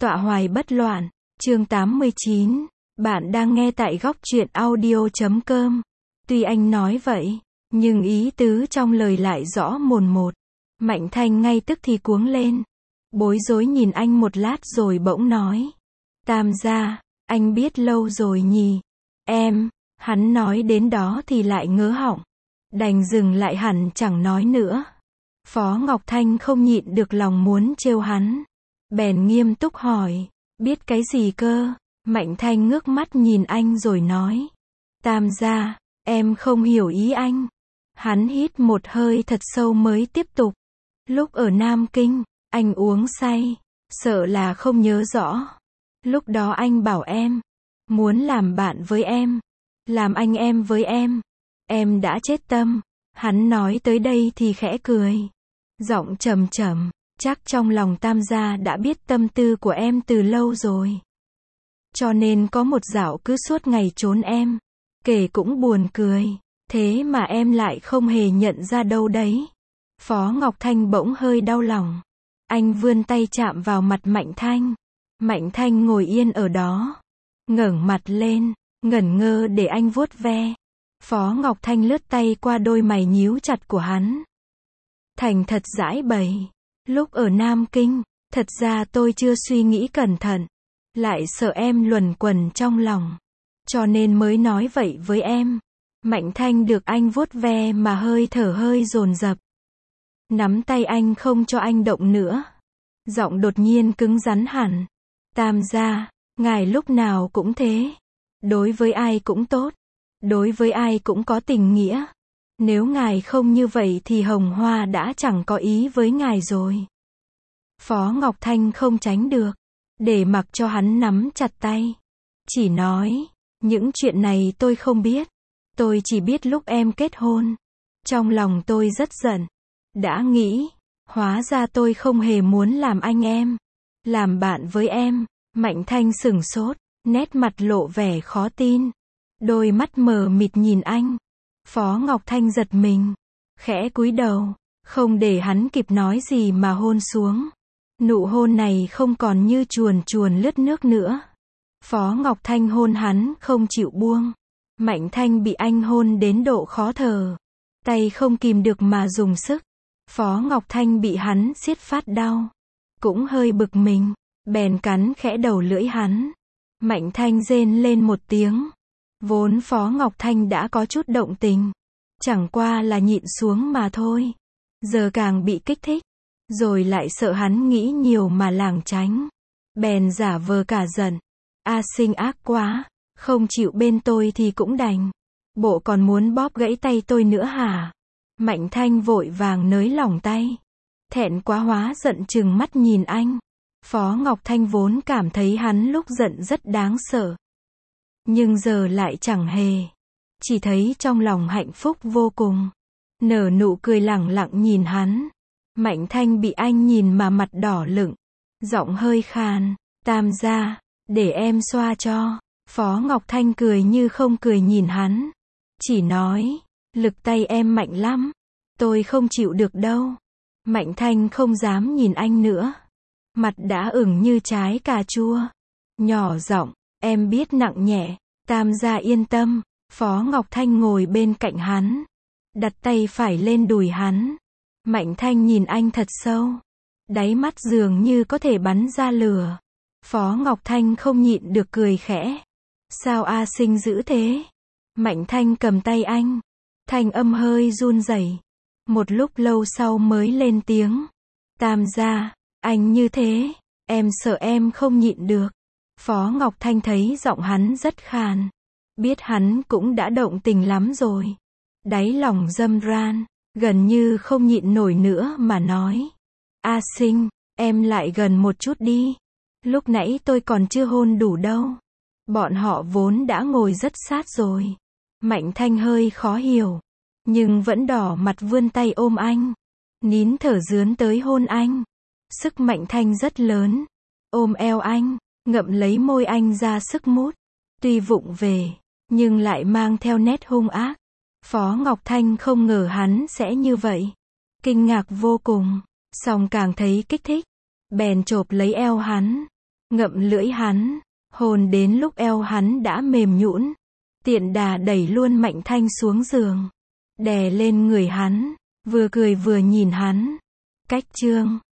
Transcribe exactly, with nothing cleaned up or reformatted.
Tọa hoài bất loạn, chương tám mươi chín. Bạn đang nghe tại góc truyện audio chấm com. Tuy anh nói vậy, nhưng ý tứ trong lời lại rõ mồn một. Mạnh Thanh ngay tức thì cuống lên. Bối rối nhìn anh một lát rồi bỗng nói. Tam gia, anh biết lâu rồi nhỉ. Em, hắn nói đến đó thì lại ngớ họng. Đành dừng lại hẳn chẳng nói nữa. Phó Ngọc Thanh không nhịn được lòng muốn trêu hắn. Bèn nghiêm túc hỏi, biết cái gì cơ? Mạnh Thanh ngước mắt nhìn anh rồi nói. Tam gia, em không hiểu ý anh. Hắn hít một hơi thật sâu mới tiếp tục. Lúc ở Nam Kinh, anh uống say, sợ là không nhớ rõ. Lúc đó anh bảo em, muốn làm bạn với em, làm anh em với em. Em đã chết tâm. Hắn nói tới đây thì khẽ cười. Giọng trầm trầm, chắc trong lòng tam gia đã biết tâm tư của em từ lâu rồi. Cho nên có một dạo cứ suốt ngày trốn em. Kể cũng buồn cười, thế mà em lại không hề nhận ra đâu đấy. Phó Ngọc Thanh bỗng hơi đau lòng. Anh vươn tay chạm vào mặt Mạnh Thanh. Mạnh Thanh ngồi yên ở đó, ngẩng mặt lên, ngẩn ngơ để anh vuốt ve. Phó Ngọc Thanh lướt tay qua đôi mày nhíu chặt của hắn. Thành thật giãi bày. Lúc ở Nam Kinh, thật ra tôi chưa suy nghĩ cẩn thận. Lại sợ em luẩn quẩn trong lòng. Cho nên mới nói vậy với em. Mạnh Thanh được anh vuốt ve mà hơi thở hơi dồn dập. Nắm tay anh không cho anh động nữa. Giọng đột nhiên cứng rắn hẳn. Tam gia, ngài lúc nào cũng thế. Đối với ai cũng tốt. Đối với ai cũng có tình nghĩa. Nếu ngài không như vậy thì Hồng Hoa đã chẳng có ý với ngài rồi. Phó Ngọc Thanh không tránh được. Để mặc cho hắn nắm chặt tay. Chỉ nói, những chuyện này tôi không biết. Tôi chỉ biết lúc em kết hôn. Trong lòng tôi rất giận. Đã nghĩ, hóa ra tôi không hề muốn làm anh em. Làm bạn với em. Mạnh Thanh sửng sốt, nét mặt lộ vẻ khó tin. Đôi mắt mờ mịt nhìn anh. Phó Ngọc Thanh giật mình. Khẽ cúi đầu, không để hắn kịp nói gì mà hôn xuống. Nụ hôn này không còn như chuồn chuồn lướt nước nữa. Phó Ngọc Thanh hôn hắn không chịu buông. Mạnh Thanh bị anh hôn đến độ khó thở. Tay không kìm được mà dùng sức. Phó Ngọc Thanh bị hắn siết phát đau. Cũng hơi bực mình. Bèn cắn khẽ đầu lưỡi hắn. Mạnh Thanh rên lên một tiếng. Vốn Phó Ngọc Thanh đã có chút động tình. Chẳng qua là nhịn xuống mà thôi. Giờ càng bị kích thích. Rồi lại sợ hắn nghĩ nhiều mà lảng tránh. Bèn giả vờ cả giận. A Sinh ác quá. Không chịu bên tôi thì cũng đành. Bộ còn muốn bóp gãy tay tôi nữa hả? Mạnh Thanh vội vàng nới lỏng tay. Thẹn quá hóa giận trừng mắt nhìn anh. Phó Ngọc Thanh vốn cảm thấy hắn lúc giận rất đáng sợ. Nhưng giờ lại chẳng hề. Chỉ thấy trong lòng hạnh phúc vô cùng. Nở nụ cười lẳng lặng nhìn hắn. Mạnh Thanh bị anh nhìn mà mặt đỏ lựng. Giọng hơi khàn. Tam gia, để em xoa cho. Phó Ngọc Thanh cười như không cười nhìn hắn. Chỉ nói, lực tay em mạnh lắm. Tôi không chịu được đâu. Mạnh Thanh không dám nhìn anh nữa. Mặt đã ửng như trái cà chua. Nhỏ giọng, em biết nặng nhẹ. Tam gia yên tâm. Phó Ngọc Thanh ngồi bên cạnh hắn. Đặt tay phải lên đùi hắn. Mạnh Thanh nhìn anh thật sâu. Đáy mắt dường như có thể bắn ra lửa. Phó Ngọc Thanh không nhịn được cười khẽ. Sao A Sinh dữ thế? Mạnh Thanh cầm tay anh. Thanh âm hơi run rẩy. Một lúc lâu sau mới lên tiếng. Tam gia, anh như thế, em sợ em không nhịn được. Phó Ngọc Thanh thấy giọng hắn rất khàn. Biết hắn cũng đã động tình lắm rồi. Đáy lòng râm ran, gần như không nhịn nổi nữa mà nói. A Sinh, em lại gần một chút đi. Lúc nãy tôi còn chưa hôn đủ đâu. Bọn họ vốn đã ngồi rất sát rồi. Mạnh Thanh hơi khó hiểu. Nhưng vẫn đỏ mặt vươn tay ôm anh. Nín thở dướn tới hôn anh. Sức Mạnh Thanh rất lớn. Ôm eo anh, ngậm lấy môi anh ra sức mút. Tuy vụng về, nhưng lại mang theo nét hung ác. Phó Ngọc Thanh không ngờ hắn sẽ như vậy. Kinh ngạc vô cùng, song càng thấy kích thích. Bèn chộp lấy eo hắn. ngậm lưỡi hắn, hôn đến lúc eo hắn đã mềm nhũn, tiện đà đẩy luôn Mạnh Thanh xuống giường, đè lên người hắn, vừa cười vừa nhìn hắn. Cách chương